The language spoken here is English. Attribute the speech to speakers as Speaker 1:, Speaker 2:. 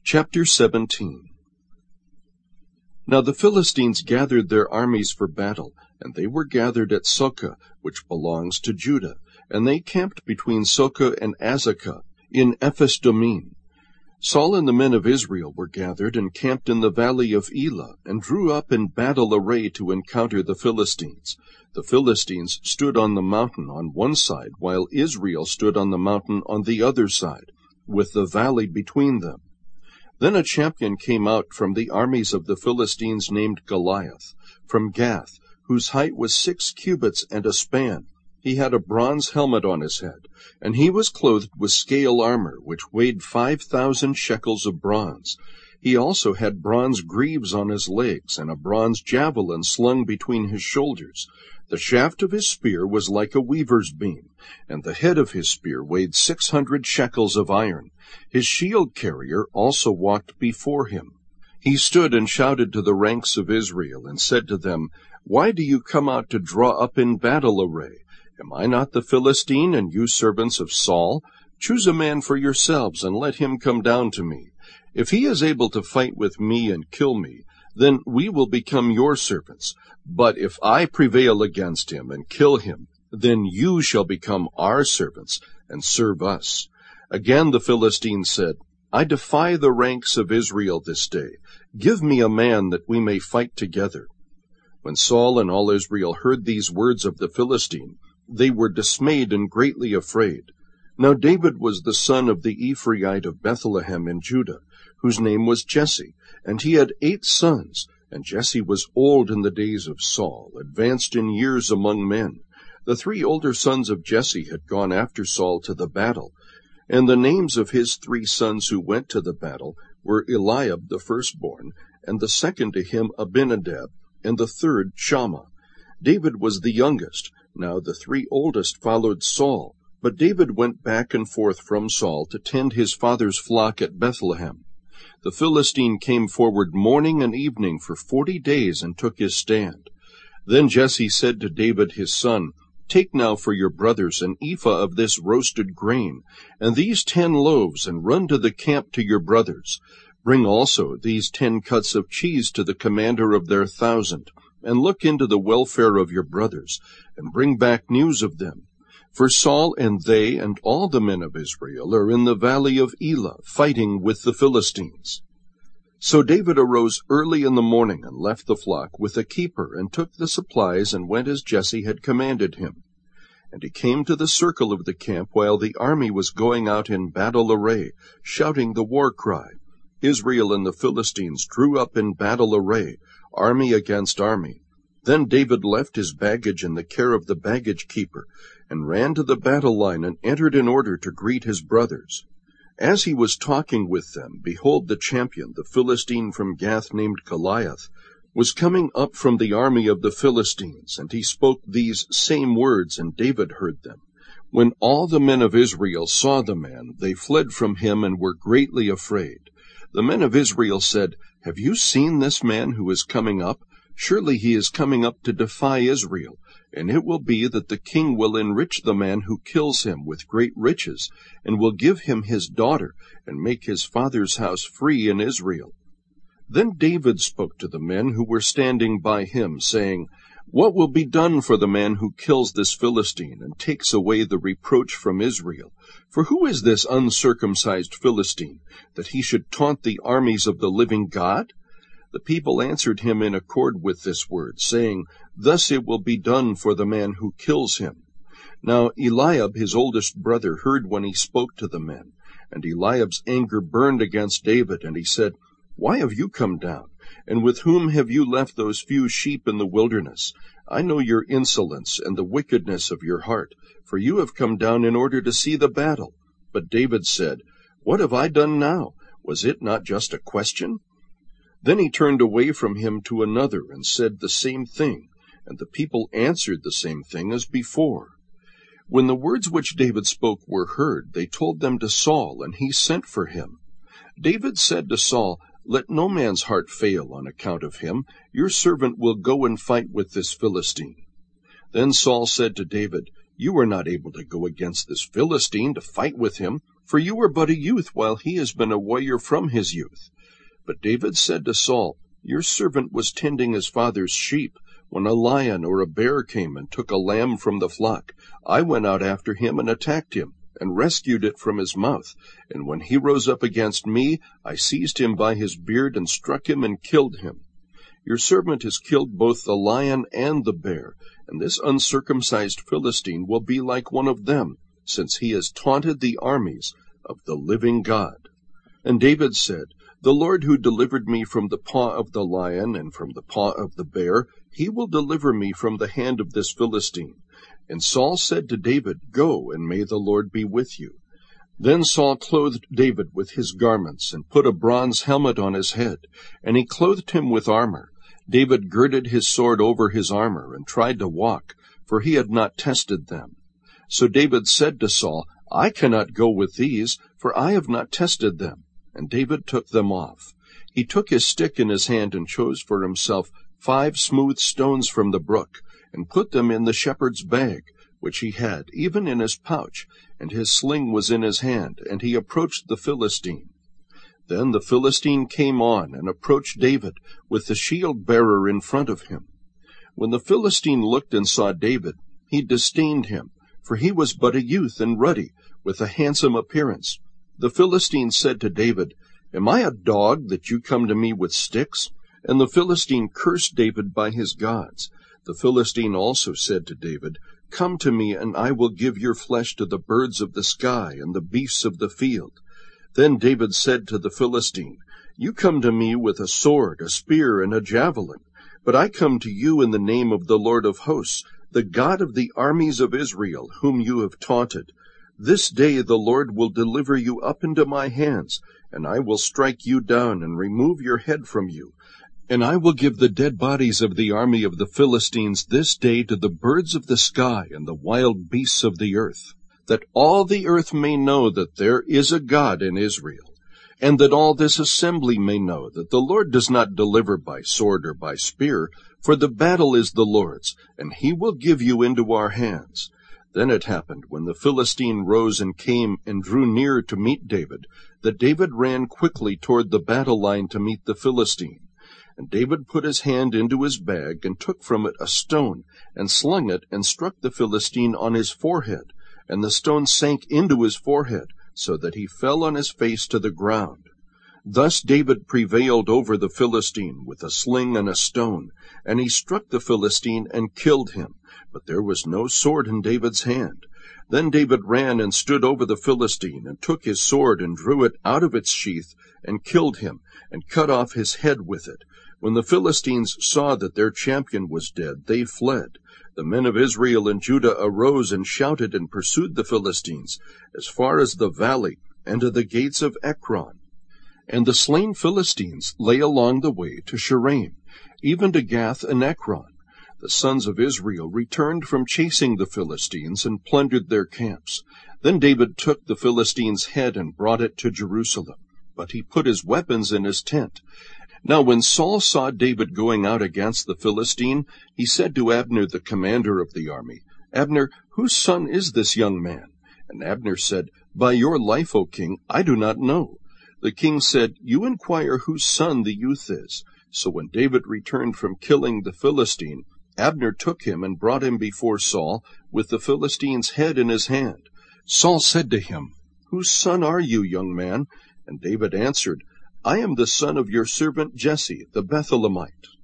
Speaker 1: Chapter 17. Now the Philistines gathered their armies for battle, and they were gathered at Socoh, which belongs to Judah, and they camped between Socoh and Azekah, in Ephes-dammim. Saul and the men of Israel were gathered and camped in the valley of Elah, and drew up in battle array to encounter the Philistines. The Philistines stood on the mountain on one side, while Israel stood on the mountain on the other side, with the valley between them. Then a champion came out from the armies of the Philistines named Goliath, from Gath, whose height was 6 cubits and a span. He had a bronze helmet on his head, and he was clothed with scale armor, which weighed 5,000 shekels of bronze. He also had bronze greaves on his legs, and a bronze javelin slung between his shoulders. The shaft of his spear was like a weaver's beam, and the head of his spear weighed 600 shekels of iron. His shield carrier also walked before him. He stood and shouted to the ranks of Israel, and said to them, "Why do you come out to draw up in battle array? Am I not the Philistine, and you servants of Saul? Choose a man for yourselves, and let him come down to me. If he is able to fight with me and kill me, then we will become your servants. But if I prevail against him and kill him, then you shall become our servants and serve us." Again the Philistine said, "I defy the ranks of Israel this day. Give me a man that we may fight together." When Saul and all Israel heard these words of the Philistine, they were dismayed and greatly afraid. Now David was the son of the Ephraite of Bethlehem in Judah, whose name was Jesse, and he had 8 sons. And Jesse was old in the days of Saul, advanced in years among men. The 3 older sons of Jesse had gone after Saul to the battle, and the names of his 3 sons who went to the battle were Eliab the firstborn, and the second to him Abinadab, and the third Shammah. David was the youngest. Now the 3 oldest followed Saul, but David went back and forth from Saul to tend his father's flock at Bethlehem. The Philistine came forward morning and evening for 40 days and took his stand. Then Jesse said to David his son, "Take now for your brothers an ephah of this roasted grain, and these 10 loaves, and run to the camp to your brothers. Bring also these 10 cuts of cheese to the commander of their 1,000, and look into the welfare of your brothers, and bring back news of them. For Saul and they and all the men of Israel are in the valley of Elah, fighting with the Philistines." So David arose early in the morning and left the flock with a keeper, and took the supplies, and went as Jesse had commanded him. And he came to the circle of the camp while the army was going out in battle array, shouting the war cry. Israel and the Philistines drew up in battle array, army against army. Then David left his baggage in the care of the baggage keeper, and ran to the battle line, and entered in order to greet his brothers. As he was talking with them, behold, the champion, the Philistine from Gath named Goliath, was coming up from the army of the Philistines, and he spoke these same words, and David heard them. When all the men of Israel saw the man, they fled from him and were greatly afraid. The men of Israel said, "Have you seen this man who is coming up? Surely he is coming up to defy Israel, and it will be that the king will enrich the man who kills him with great riches, and will give him his daughter, and make his father's house free in Israel." Then David spoke to the men who were standing by him, saying, "What will be done for the man who kills this Philistine, and takes away the reproach from Israel? For who is this uncircumcised Philistine, that he should taunt the armies of the living God?" The people answered him in accord with this word, saying, "Thus it will be done for the man who kills him." Now Eliab his oldest brother heard when he spoke to the men, and Eliab's anger burned against David, and he said, "Why have you come down? And with whom have you left those few sheep in the wilderness? I know your insolence and the wickedness of your heart, for you have come down in order to see the battle." But David said, "What have I done now? Was it not just a question?" Then he turned away from him to another, and said the same thing, and the people answered the same thing as before. When the words which David spoke were heard, they told them to Saul, and he sent for him. David said to Saul, "Let no man's heart fail on account of him. Your servant will go and fight with this Philistine." Then Saul said to David, "You are not able to go against this Philistine to fight with him. for you are but a youth, while he has been a warrior from his youth. But David said to Saul, Your servant was tending his father's sheep. When a lion or a bear came and took a lamb from the flock, I went out after him and attacked him, and rescued it from his mouth. And when he rose up against me, I seized him by his beard and struck him and killed him. Your servant has killed both the lion and the bear, and this uncircumcised Philistine will be like one of them, since he has taunted the armies of the living God. And David said, The Lord who delivered me from the paw of the lion and from the paw of the bear, he will deliver me from the hand of this Philistine. And Saul said to David, Go, and may the Lord be with you. Then Saul clothed David with his garments, and put a bronze helmet on his head, and he clothed him with armor. David girded his sword over his armor, and tried to walk, for he had not tested them. So David said to Saul, I cannot go with these, for I have not tested them. And David took them off. He took his stick in his hand, and chose for himself 5 smooth stones from the brook, and put them in the shepherd's bag, which he had, even in his pouch, and his sling was in his hand, and he approached the Philistine. Then the Philistine came on, and approached David, with the shield-bearer in front of him. When the Philistine looked and saw David, he disdained him, for he was but a youth and ruddy, with a handsome appearance. The Philistine said to David, Am I a dog that you come to me with sticks? And the Philistine cursed David by his gods. The Philistine also said to David, Come to me, and I will give your flesh to the birds of the sky and the beasts of the field. Then David said to the Philistine, You come to me with a sword, a spear, and a javelin, but I come to you in the name of the Lord of hosts, the God of the armies of Israel, whom you have taunted. This day the Lord will deliver you up into my hands, and I will strike you down and remove your head from you. And I will give the dead bodies of the army of the Philistines this day to the birds of the sky and the wild beasts of the earth, that all the earth may know that there is a God in Israel, and that all this assembly may know that the Lord does not deliver by sword or by spear, for the battle is the Lord's, and he will give you into our hands. Then it happened, when the Philistine rose and came and drew near to meet David, that David ran quickly toward the battle line to meet the Philistine. And David put his hand into his bag, and took from it a stone, and slung it, and struck the Philistine on his forehead. And the stone sank into his forehead, so that he fell on his face to the ground. Thus David prevailed over the Philistine with a sling and a stone, and he struck the Philistine and killed him. But there was no sword in David's hand. Then David ran and stood over the Philistine, and took his sword, and drew it out of its sheath, and killed him, and cut off his head with it. When the Philistines saw that their champion was dead, they fled. The men of Israel and Judah arose and shouted and pursued the Philistines, as far as the valley and to the gates of Ekron. And the slain Philistines lay along the way to Shaaraim, even to Gath and Ekron. The sons of Israel returned from chasing the Philistines, and plundered their camps. Then David took the Philistine's head and brought it to Jerusalem, but he put his weapons in his tent. Now when Saul saw David going out against the Philistine, he said to Abner, the commander of the army, Abner, whose son is this young man? And Abner said, By your life, O king, I do not know. The king said, You inquire whose son the youth is. So when David returned from killing the Philistine, Abner took him and brought him before Saul, with the Philistine's head in his hand. Saul said to him, Whose son are you, young man? And David answered, I am the son of your servant Jesse, the Bethlehemite.